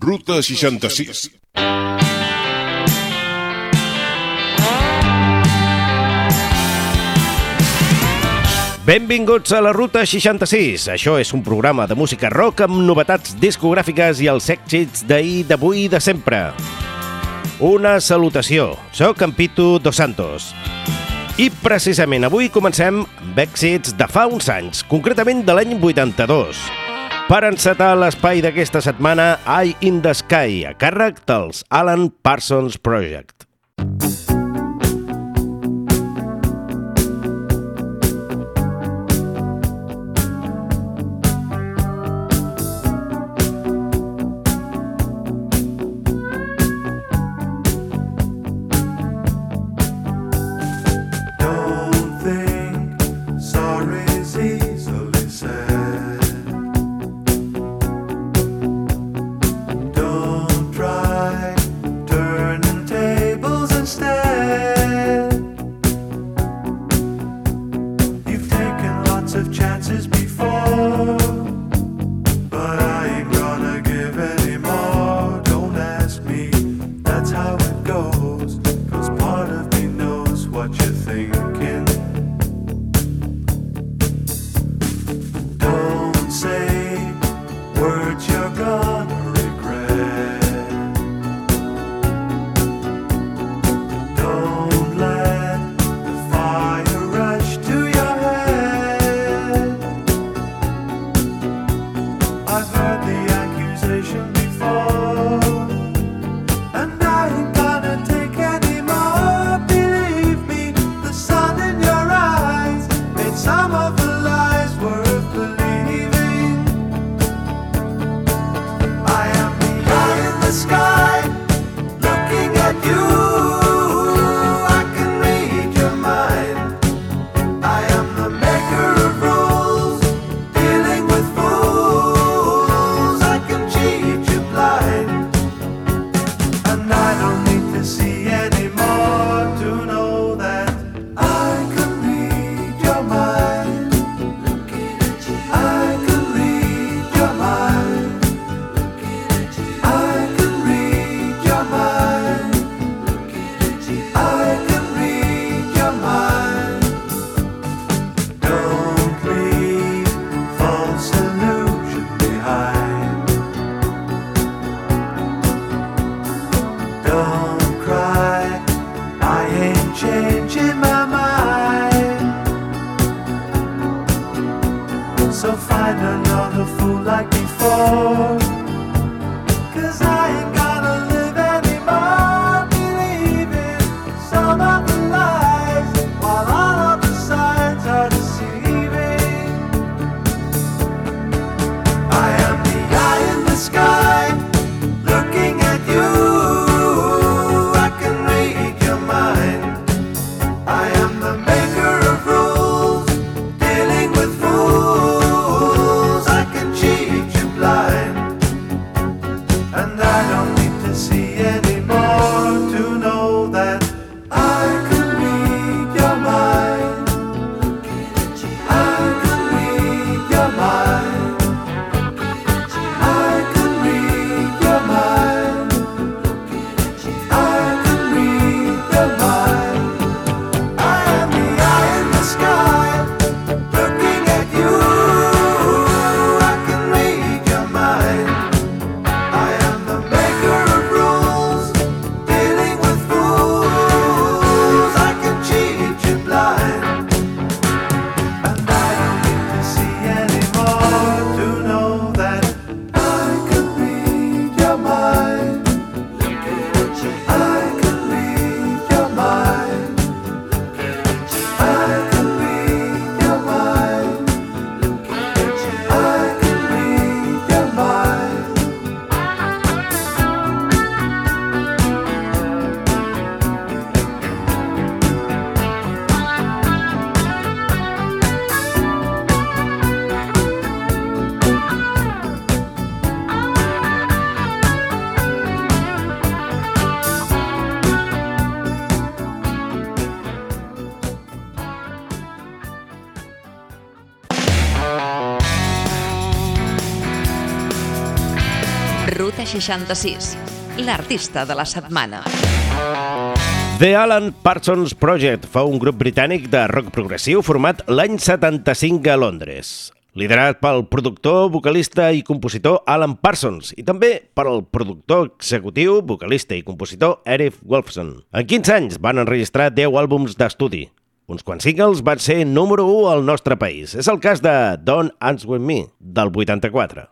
Ruta 66. Benvinguts a la Ruta 66. Això és un programa de música rock amb novetats discogràfiques i els èxits d'ahir, d'avui i de sempre. Una salutació. Soc en Pitu Dos Santos. I precisament avui comencem amb èxits de fa uns anys, concretament de l'any 82. Per encetar l'espai d'aquesta setmana, Eye in the Sky, a càrrec dels Alan Parsons Project. 66, l'artista de la setmana. The Alan Parsons Project fa un grup britànic de rock progressiu format l'any 75 a Londres, liderat pel productor, vocalista i compositor Alan Parsons i també pel productor executiu, vocalista i compositor Eric Wolfson. En 15 anys van enregistrar 10 àlbums d'estudi. Uns quants singles van ser número 1 al nostre país. És el cas de Don't Answer Me, del 84.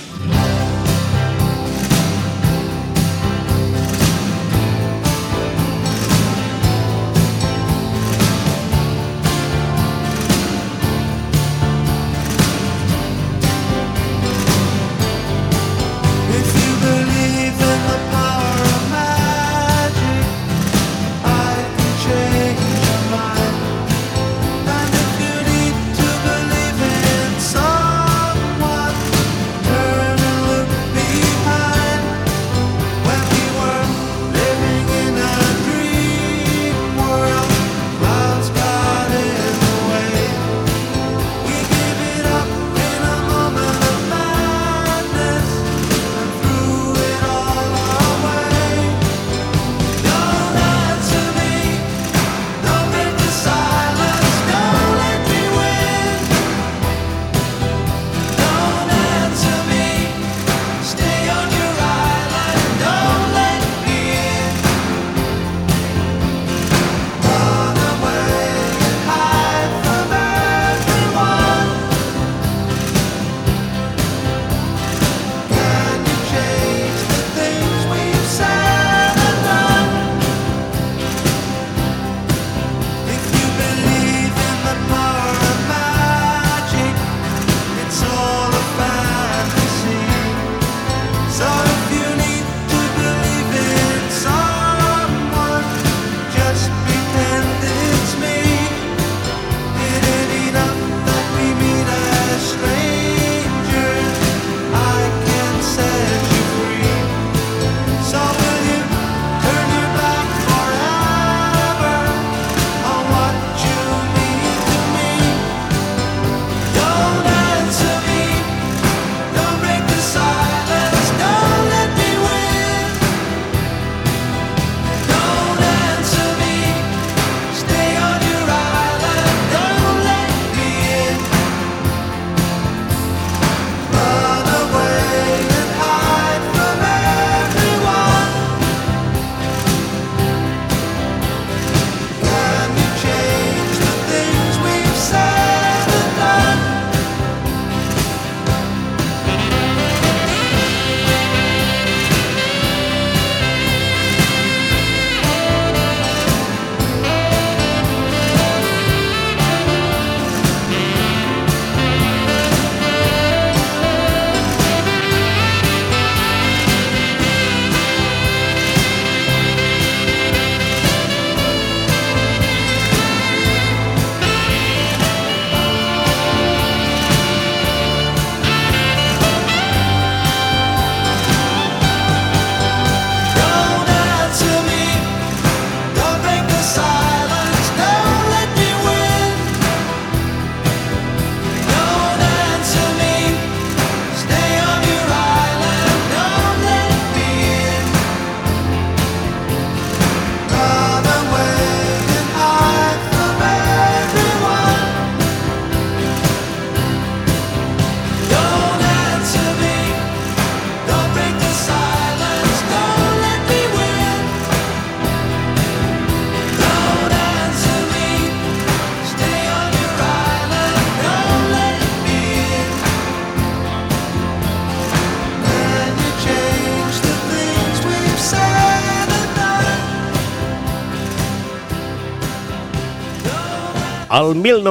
El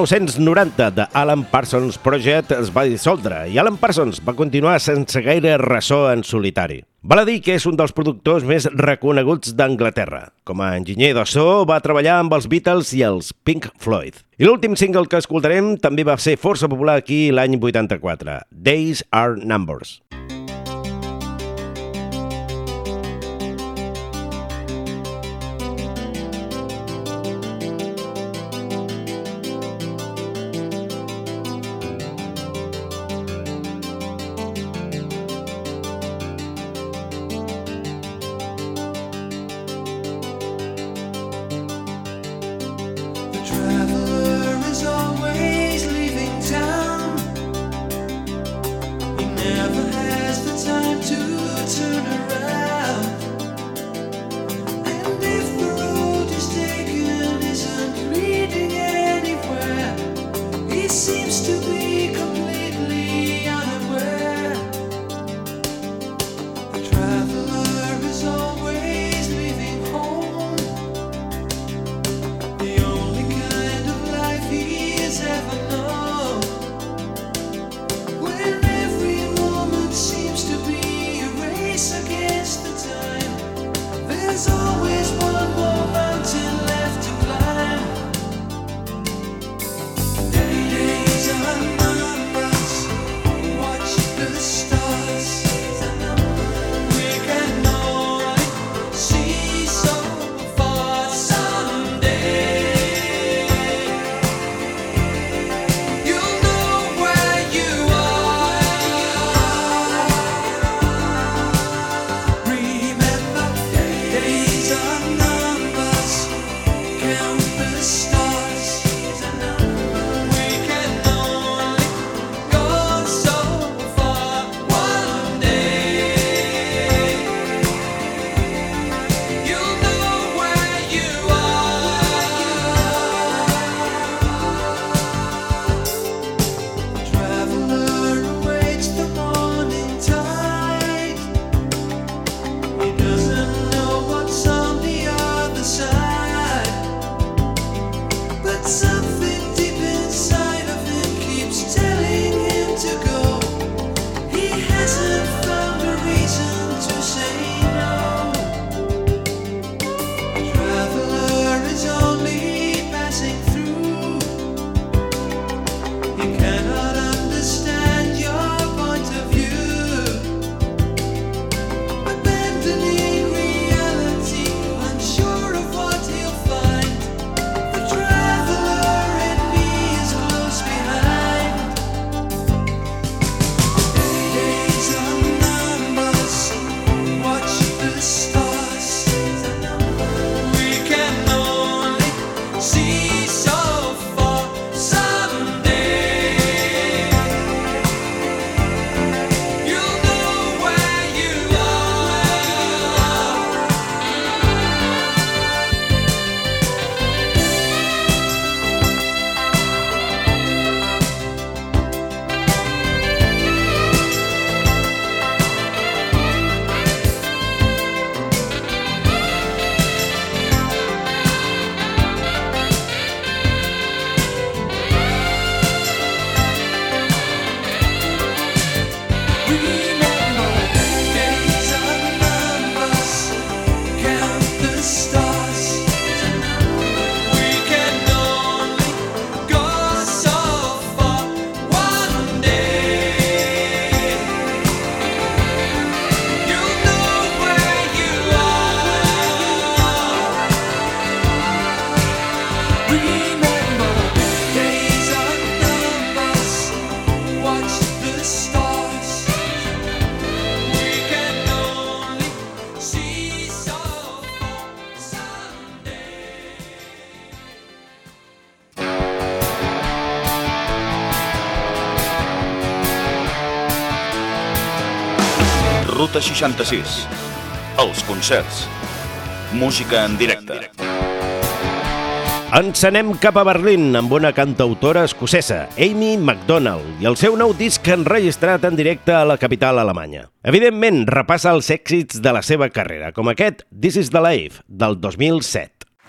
1990 de Alan Parsons Project es va dissoldre i Alan Parsons va continuar sense gaire ressò en solitari. Val a dir que és un dels productors més reconeguts d'Anglaterra. Com a enginyer de so va treballar amb els Beatles i els Pink Floyd. I l'últim single que escoltarem també va ser força popular aquí l'any 84, Days Are Numbers. Ruta 66. Els concerts. Música en directe. Ens anem cap a Berlín amb una cantautora escocesa, Amy Macdonald, i el seu nou disc enregistrat en directe a la capital alemanya. Evidentment, repassa els èxits de la seva carrera, com aquest This is the Life, del 2007.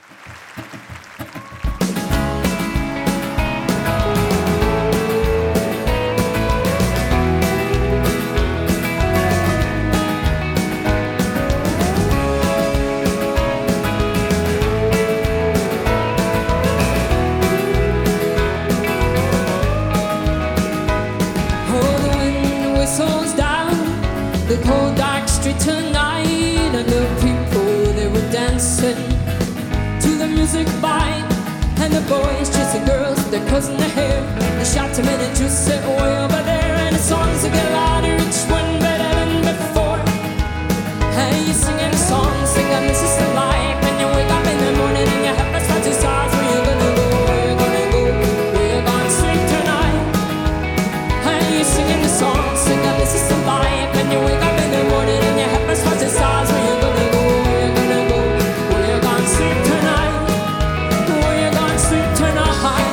The cold dark street tonight, and the people, they were dancing to the music bite, and the boys chasing girls with their coats in their hair. They shot them in and just sit way over there, and the songs that get louder, each one better than before. Hey, you singing a song, singing this is the life, and you wake up in the morning and your head starts to stars. Where you gonna go? Where you gonna go? Where you gonna sleep tonight? Hey, you singing the song, singing this is the life, and you wake up in the morning and your head starts to stars. Where you gonna go? Where you gonna go? Where you gonna sleep tonight? Where you gonna sleep tonight?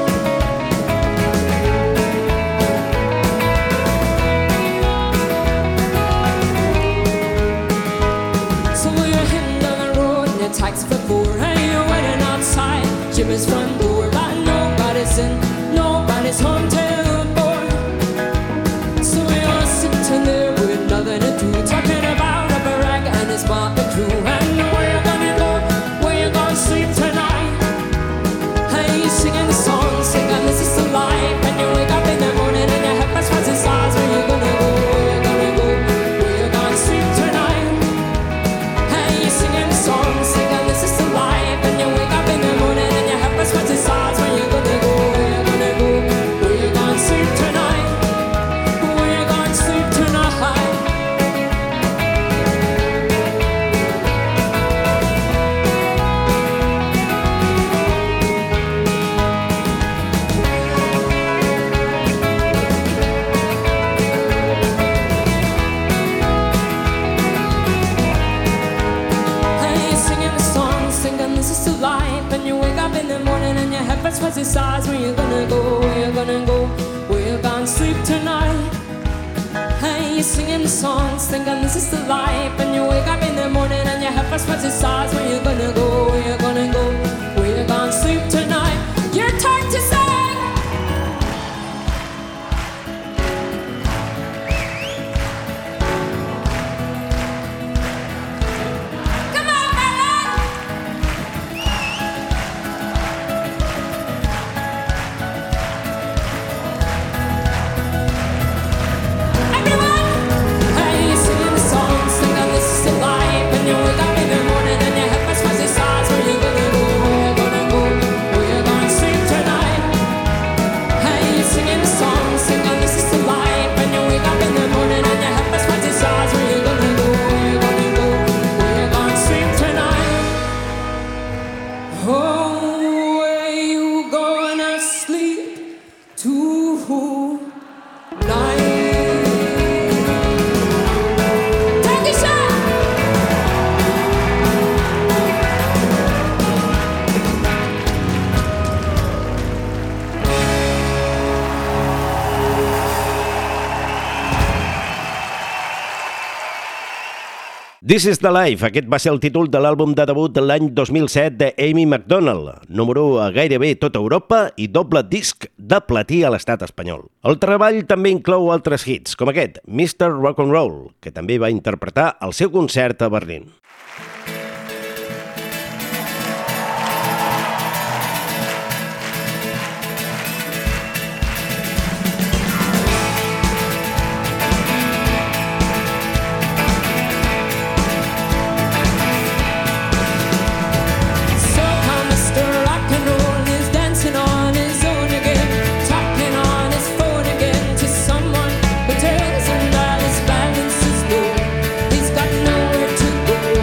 So you're heading down the road in your taxi for four, and you're waiting outside Jimmy's front door, but nobody's in, nobody's home till four. So you're sitting there with nothing to do, talking about a barrack and his motley crew. And where you gonna go? Where you gonna sleep tonight? Hey, you singing the song, singing this is the life, and you wake up in the morning and your head starts to stars. Where you gonna go? Where you gonna go? Where you gonna sleep tonight? Hey, you singing the song, singing this is the life, and you wake up in the morning and your head starts to stars. Where you gonna go? Where you gonna go? Where you gonna sleep tonight? Where you gonna sleep tonight? Hey, you're singing the song, singing this is the life, and you wake up in the morning and your head starts to stars. Where you gonna go? Where you gonna go? Where you gonna sleep tonight? Hey, you're singing the song, singing this is the life, and you wake up in the morning and your head starts to stars. Where you gonna go? Where you gonna go? Where you gonna sleep tonight? Your turn to sing. Come on, Berlin! Everyone! Hey, you're singing the song, singing this is the life, and you wake up in the morning and your head starts to stars. Where you gonna go? Where you gonna go? Where you gonna sleep tonight? Hey, you're singing the song, singing this is the life, and you wake up in the morning and your head starts to stars. Where you gonna go? Where you gonna go? Where you gonna sleep tonight? Oh, where you gonna sleep tonight? Take a shot! This is the Life. Aquest va ser el títol de l'àlbum de debut de l'any 2007 de Amy Macdonald, número 1 a gairebé tota Europa i doble disc de platí a l'estat espanyol. El treball també inclou altres hits, com aquest, Mr. Rock and Roll, que també va interpretar al seu concert a Berlín. So come Mr. Rock and Roll is dancing on his own again, talking on his phone again to someone who tells him that his balance is low. He's got nowhere to go.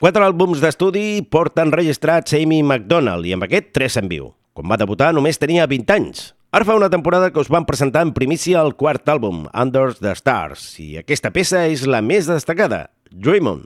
4 àlbums d'estudi porten registrats Amy McDonald i amb aquest 3 en viu. Quan va debutar només tenia 20 anys. Ara fa una temporada que us van presentar en primícia el 4th àlbum, Under the Stars, i aquesta peça és la més destacada, Dream On.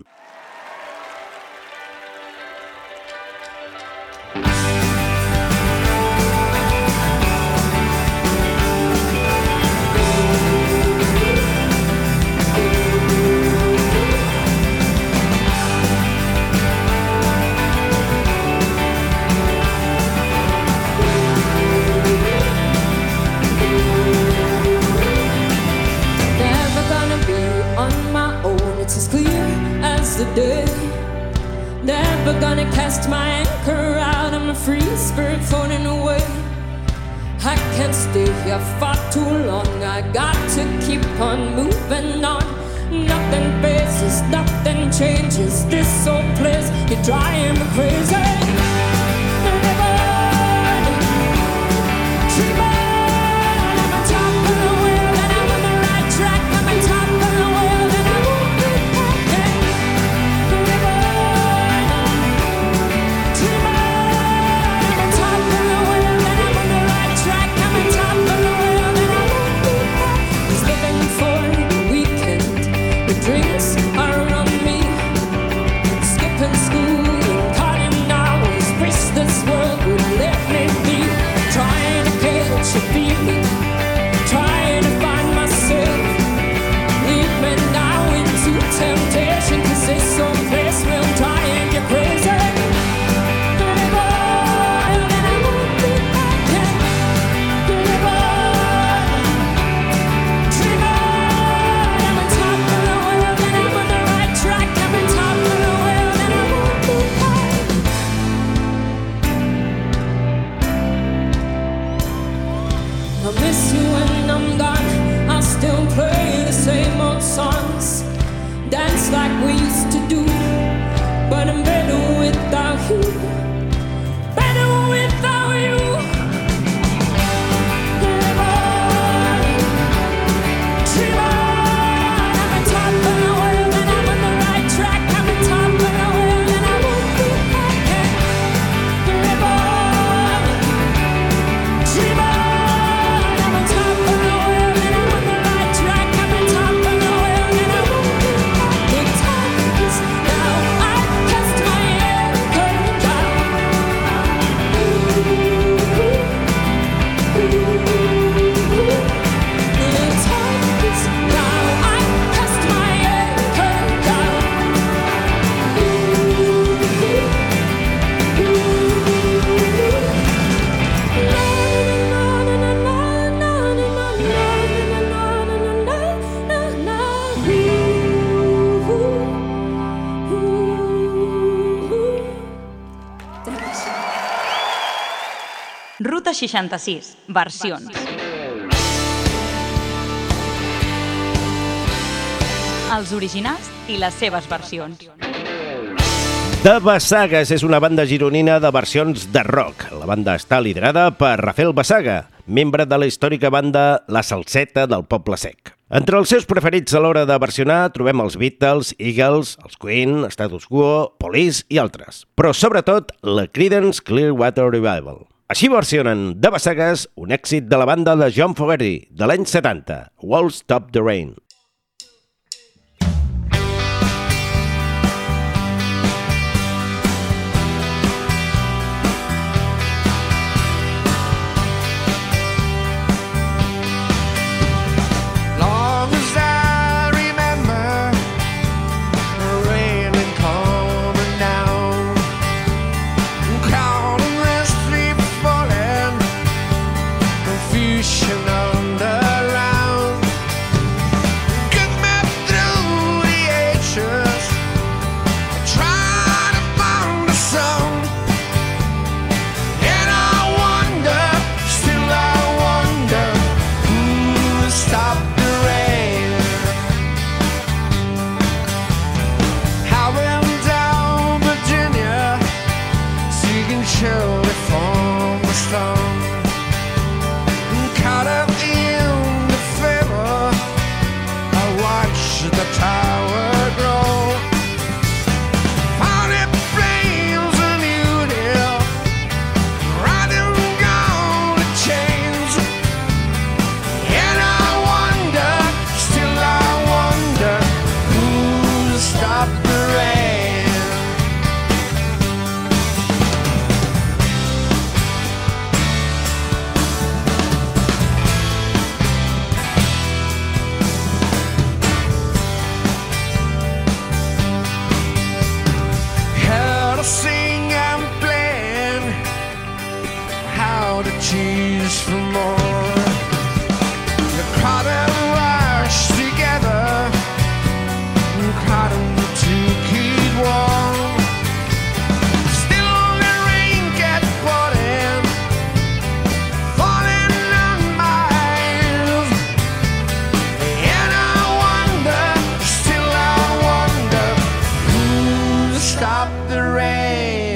Never gonna cast my anchor out. I'm a free spirit floating away. I can't stay here far too long. I got to keep on moving on. Nothing phases, nothing changes. This old place, you're driving me crazy. Ruta 66, versions. Els originals i les seves versions. The Bassagues és una banda gironina de versions de rock. La banda està liderada per Rafael Bassaga, membre de la històrica banda La Salseta del Poble Sec. Entre els seus preferits a l'hora de versionar trobem els Beatles, Eagles, els Queen, Status Quo, Police i altres. Però sobretot la Creedence Clearwater Revival. Així versionen The Bassagues un èxit de la banda de John Fogerty de l'any 70, Won't Stop the Rain. more to choose for more. The crowd rush together, crowd to keep warm. Still the rain gets falling, falling on my ears. And I wonder, still I wonder, who stopped the rain?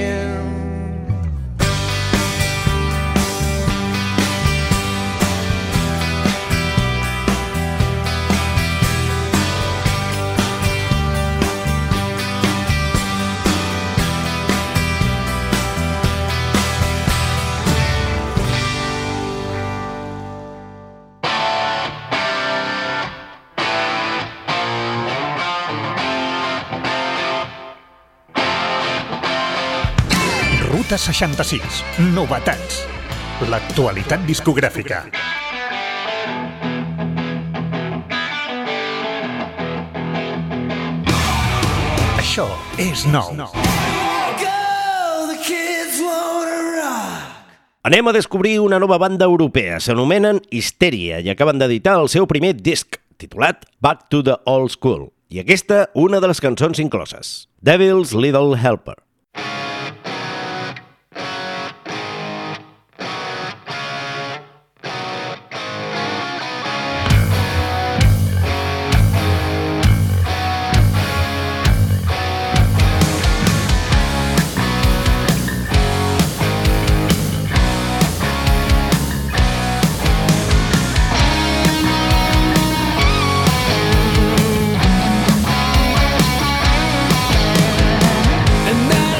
Ruta 66. Novetats. L'actualitat discogràfica. Això és nou. Anem a descobrir una nova banda europea. S'anomenen Hysteria i acaben d'editar el seu primer disc, titulat Back to the Old School. I aquesta, una de les cançons incloses, Devil's Little Helper. And then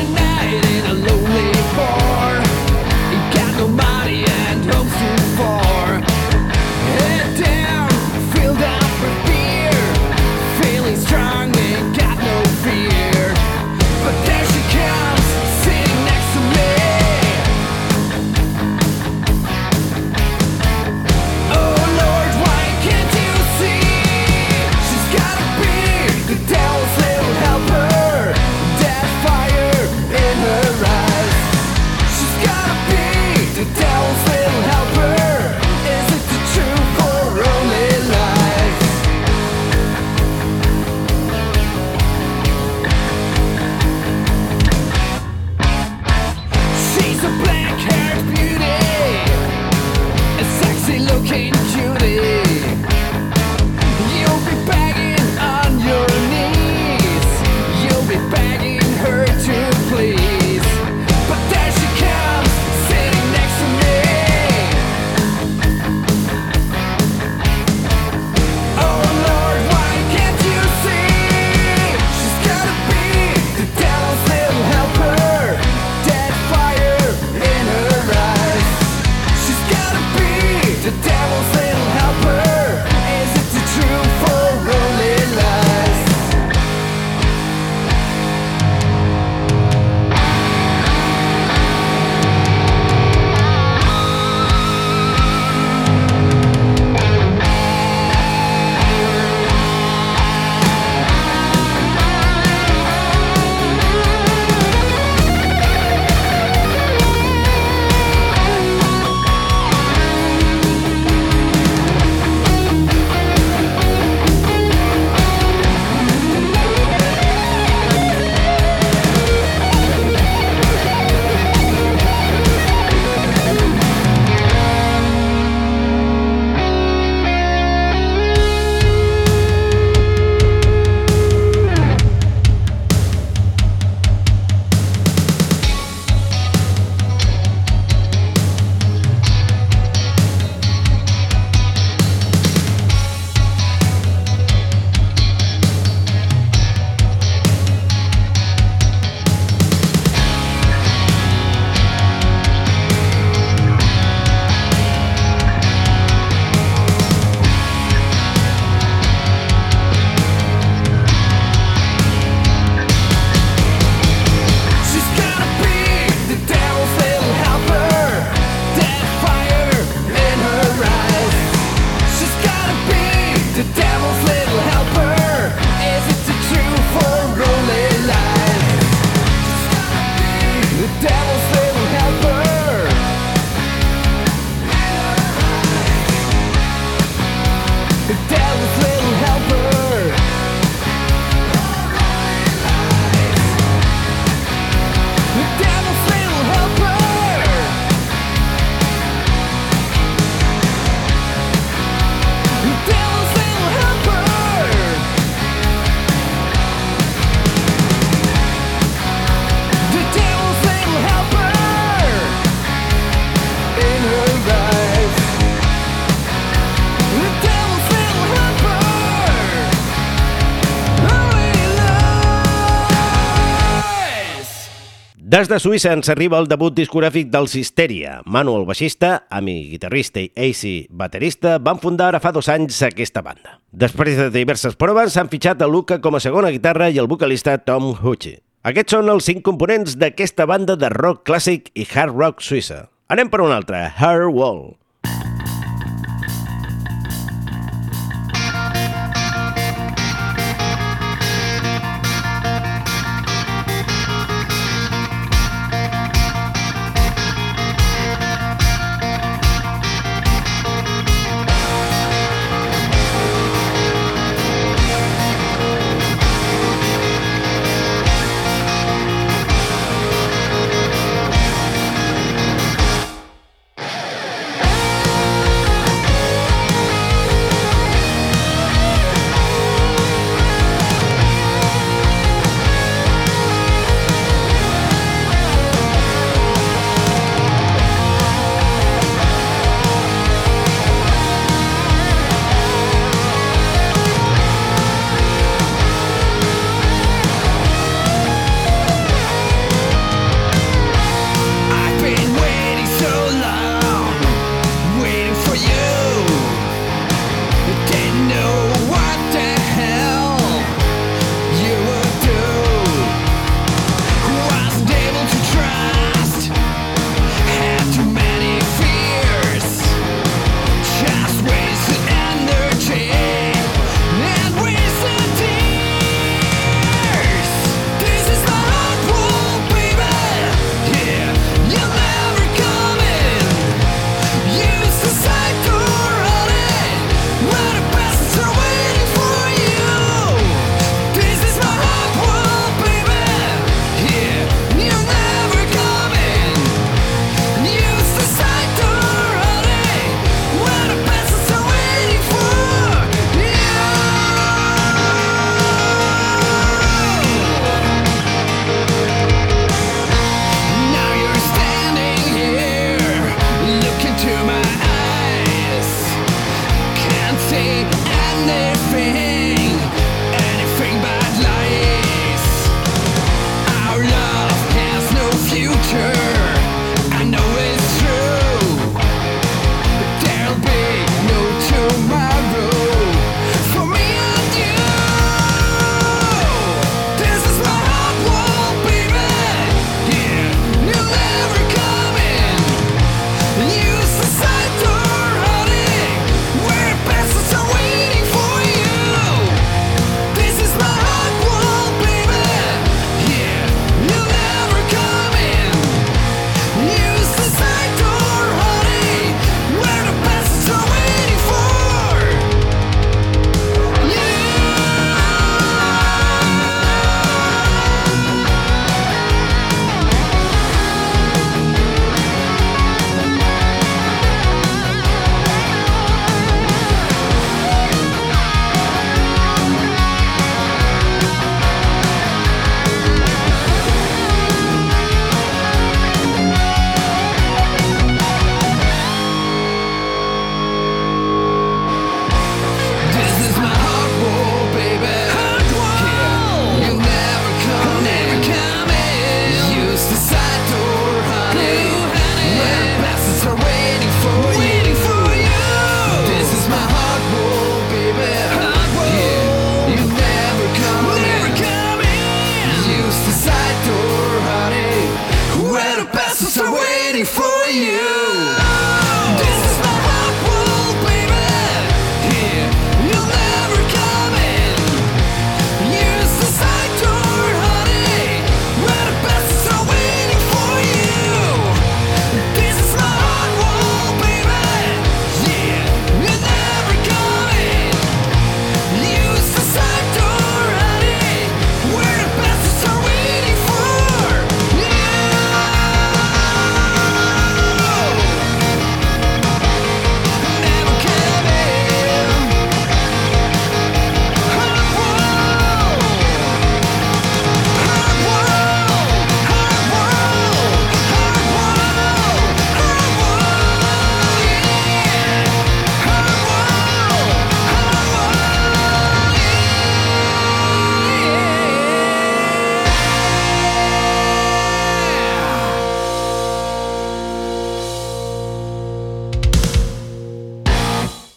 in her eyes. The devil fell her only lies. Des de Suïssa ens arriba el debut discogràfic dels Hysteria. Manu, el baixista, Ami, guitarrista i AC, baterista, van fundar ara fa 2 anys aquesta banda. Després de diverses proves, s'han fitxat a Luca com a segona guitarra i el vocalista Tom Hucci. Aquests són els 5 components d'aquesta banda de rock clàssic i hard rock suïssa. Anem per una altra, Her Wall. Her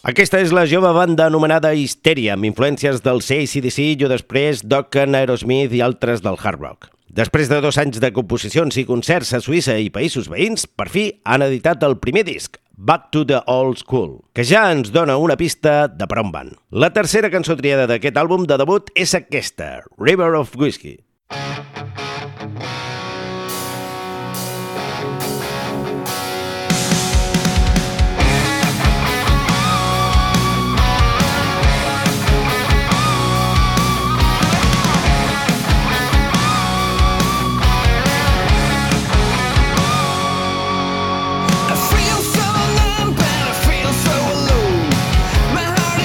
Aquesta és la jove banda anomenada Hysteria, amb influències del AC/DC, Judas Priest, Dokken, Aerosmith i altres del hard rock. Després de 2 anys de composicions i concerts a Suïssa i països veïns, per fi han editat el primer disc, Back to the Old School, que ja ens dona una pista de per on van. La tercera cançó triada d'aquest àlbum de debut és aquesta, River of Whiskey.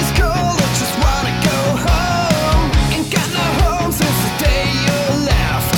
Laugh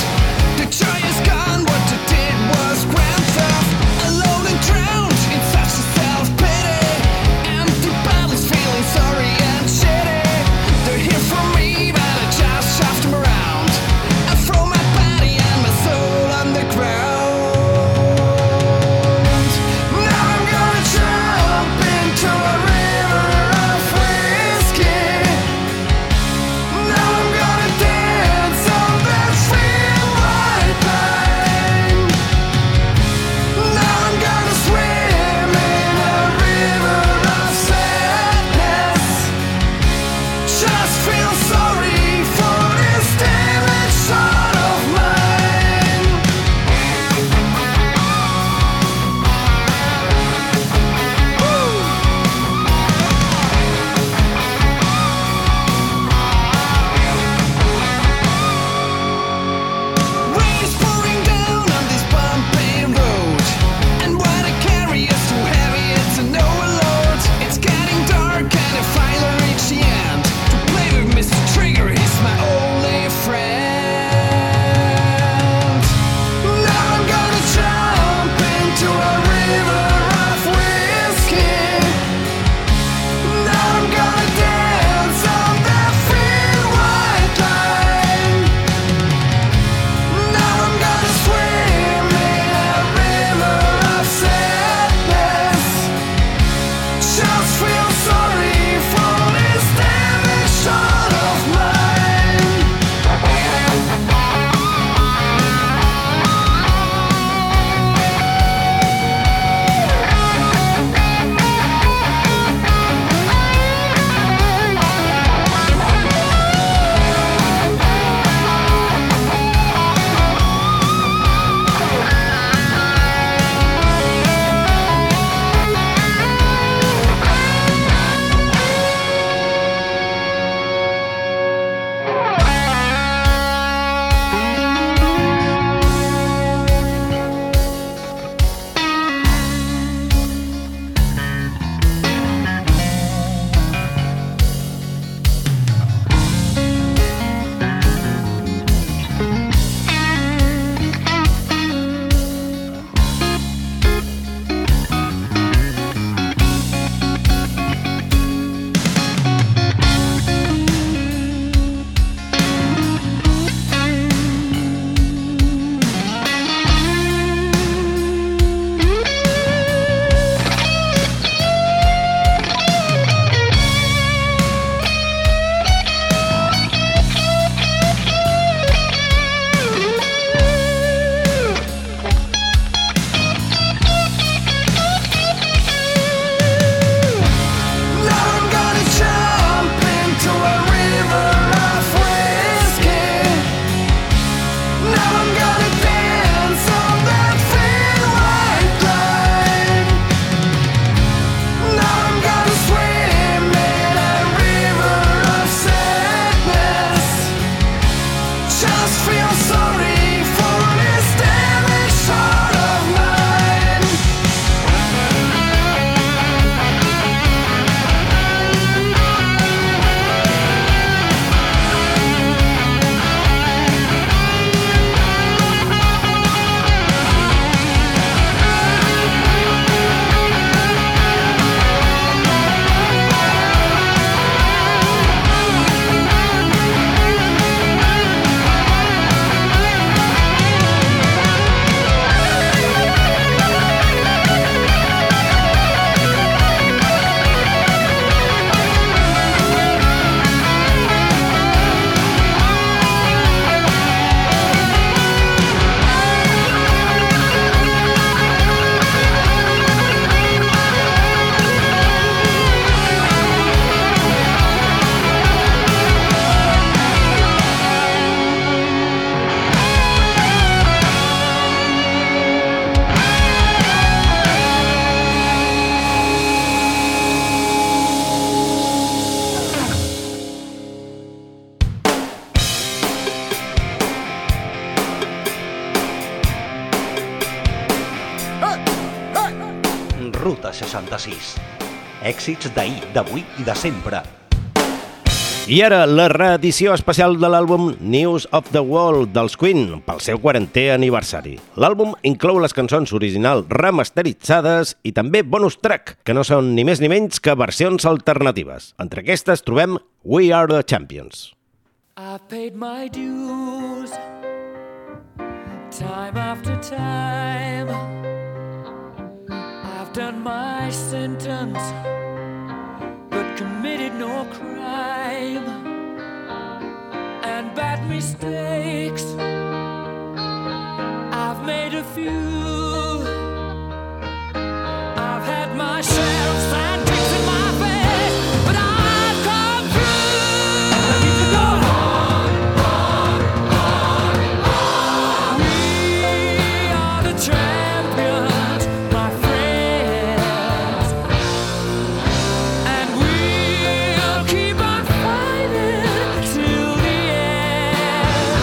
66. Èxits d'ahir, d'avui i de sempre. I ara, la reedició especial de l'àlbum News of the World dels Queen pel seu 40è aniversari. L'àlbum inclou les cançons originals remasteritzades i també bonus track, que no són ni més ni menys que versions alternatives. Entre aquestes trobem We Are the Champions. I've paid my dues time after time. I've done my sentence but committed no crime. And bad mistakes I've made a few. I've had my share of sand kicks in my face, but I've come through. I need to go on. We are the champions, my friends, and we'll keep on fighting till the end.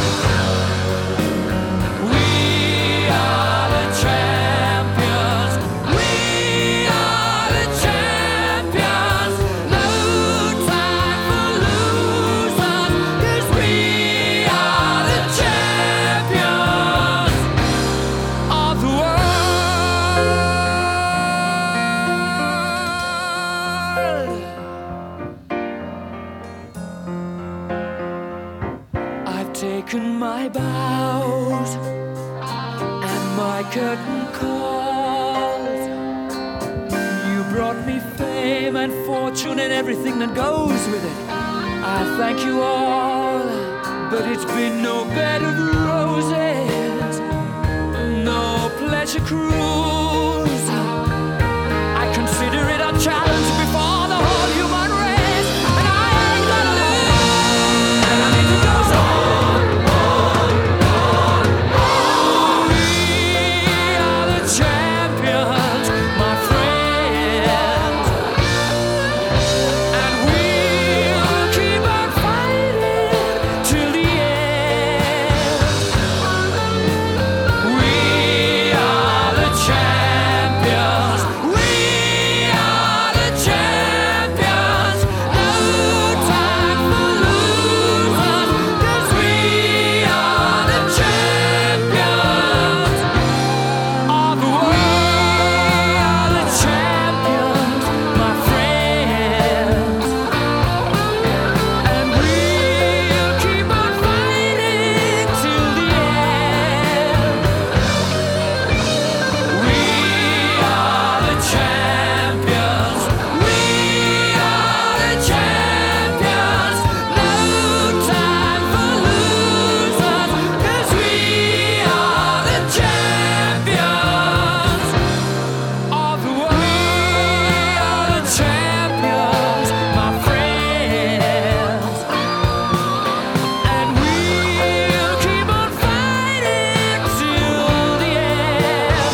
We are the champions. We are the champions. No time for losers, 'cause we are the champions of the world. I've taken my bows and my curtain calls. You brought me fame and fortune and everything that goes with it. I thank you all, but it's been no bed of roses, no pleasure cruise. I consider it a challenge before the whole human race, and I ain't gonna lose. And I need to go on. We are the champions, my friends, and we'll keep on fighting till the end. We are the champions. We are the champions. No time for losers, 'cause we are the champions of the world. We are the champions, my friends, and we'll keep on fighting till the end. We are the champions. We are the champions. No time for losers, 'cause we are the champions of the world. We are the champions, my friends, and we'll keep on fighting till the end.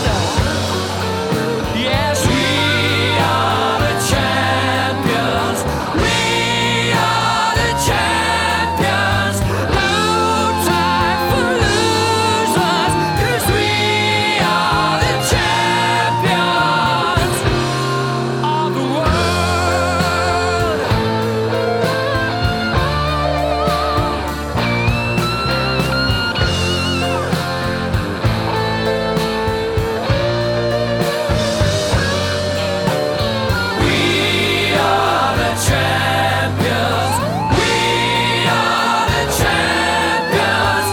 Yes, we are the champions. We are the champions. No time for losers, 'cause we are the champions of the world. We are the champions. We are the champions.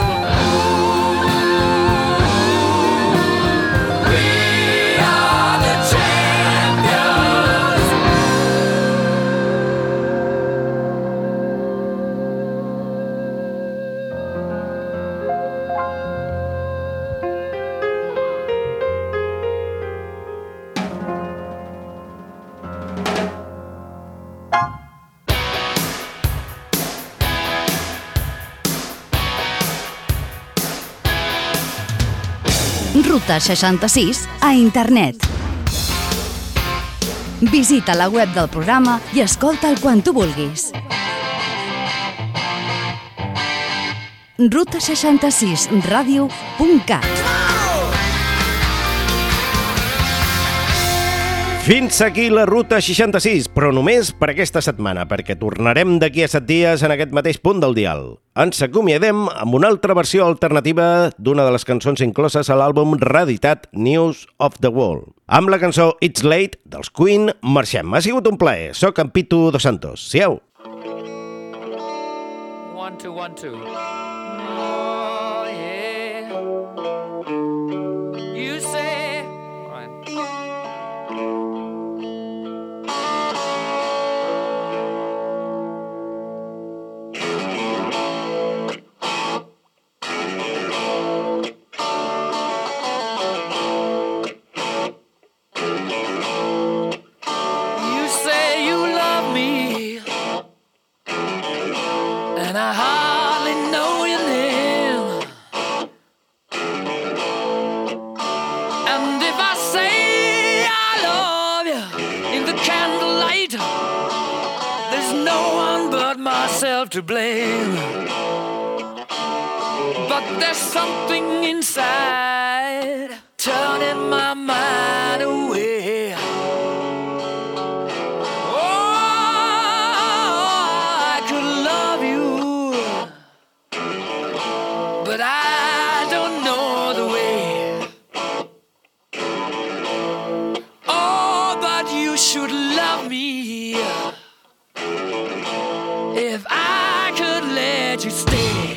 We are the champions. Ruta 66 a internet. Visita la web del programa i escolta'l quan tu vulguis. ruta66radio.cat. Fins aquí la Ruta 66, però només per aquesta setmana, perquè tornarem d'aquí a 7 dies en aquest mateix punt del dial. Ens acomiadem amb una altra versió alternativa d'una de les cançons incloses a l'àlbum reeditat News of the World. Amb la cançó It's Late dels Queen marxem. Ha sigut un plaer. Soc en Pitu Dos Santos. Siau! 1, 2, 1, 2. Oh, yeah. You say... All right. You say you love me, and I hardly know your name. And if I say I love you in the candlelight, there's no one but myself to blame. But there's something inside turning my mind away. But I don't know the way. Oh, but you should love me if I could let you stay.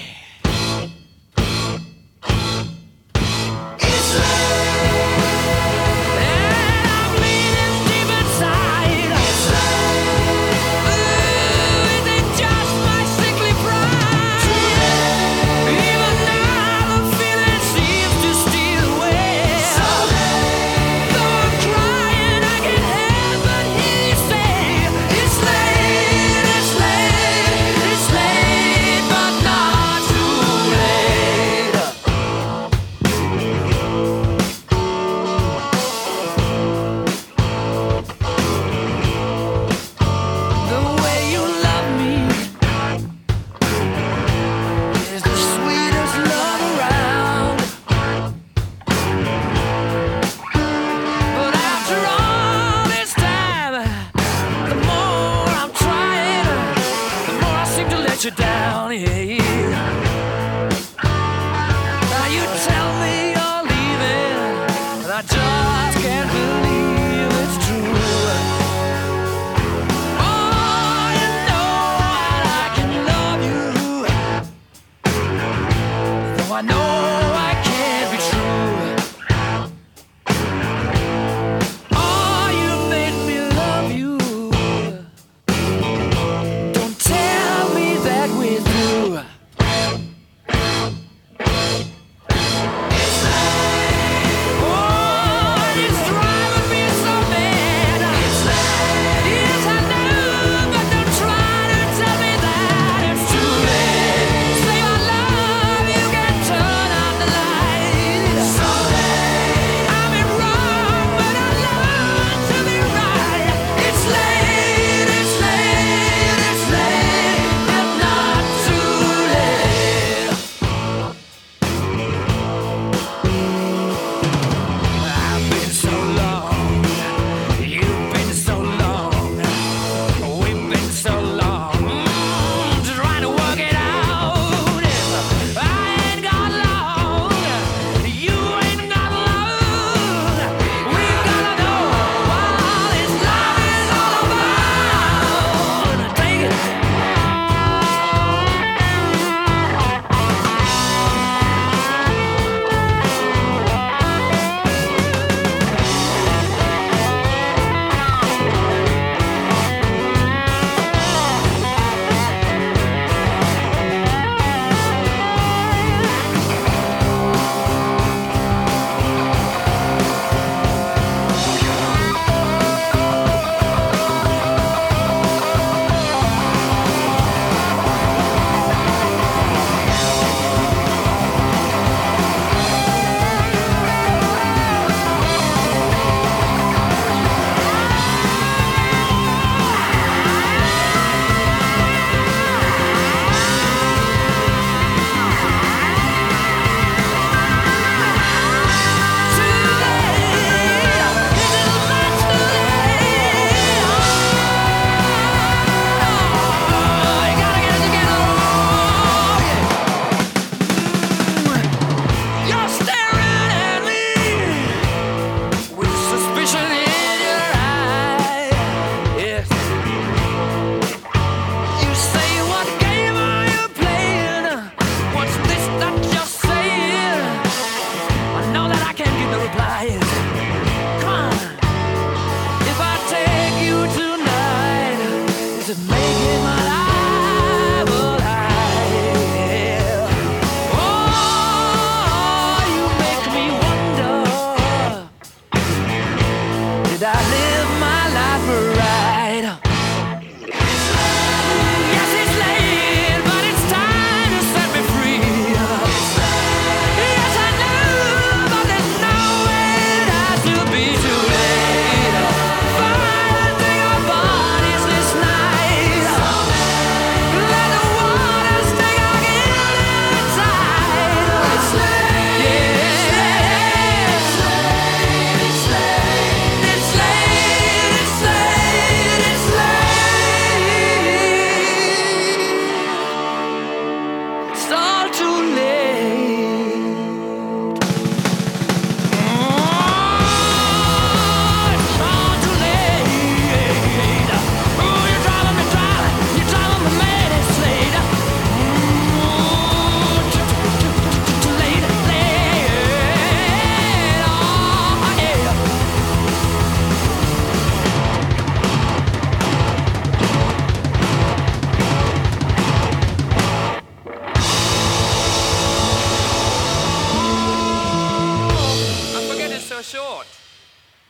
It's late, and I'm leaning deep inside. It's late. Ooh, is it just my sickly pride? Even now the feeling seems to steal away. Though I'm crying, I can't help but hear you say, it's late, it's late, it's late, but not too late. The way you love me is the sweetest love around. But after all this time, the more I'm trying, the more I seem to let you down. Yeah. Now you tell me you're leaving, and I just can't believe it's true. Oh, you know that I can love you, though I know I can't be true. Oh, you made me love you. Don't tell me that we're Is it made